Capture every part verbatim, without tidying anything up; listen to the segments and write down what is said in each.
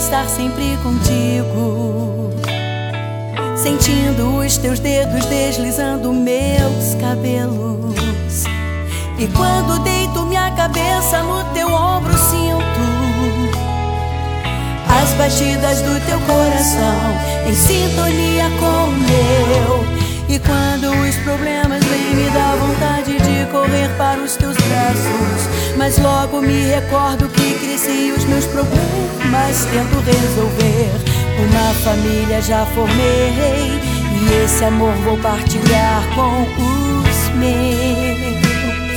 estar sempre contigo, sentindo os teus dedos deslizando meus cabelos. E quando deito minha cabeça no teu ombro, sinto as batidas do teu coração em sintonia com o meu. E quando os problemas vêm, me dá vontade de correr para os teus braços, mas logo me recordo que cresci e os meus problemas tento resolver. Uma família já formei e esse amor vou partilhar com os meus.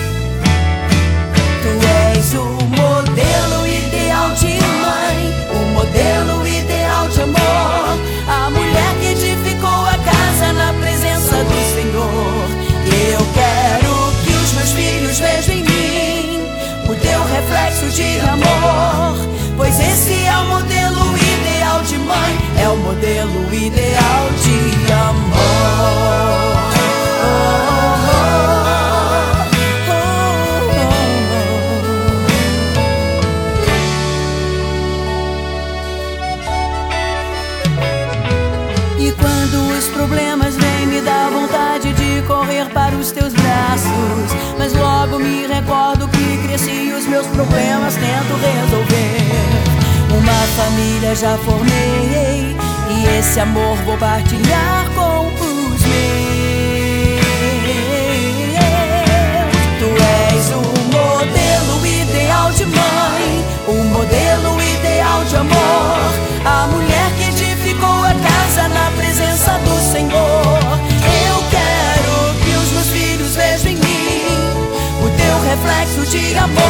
Tu és o modelo ideal de mãe, o modelo ideal de amor, a mulher que edificou a casa na presença do Senhor. Eu quero que os meus filhos vejam em mim o teu reflexo de amor, pois esse é o modelo ideal de mãe, é o modelo ideal de amor. E quando os problemas vêm, me dá vontade de correr para os teus braços, mas logo me recordo que cresci e os meus problemas tento resolver. Uma família já formei e esse amor vou partilhar com os meus. Tu és o modelo ideal de mãe, o modelo ideal de amor, a mulher que edificou a casa na presença do Senhor. Eu quero que os meus filhos vejam em mim o teu reflexo de amor,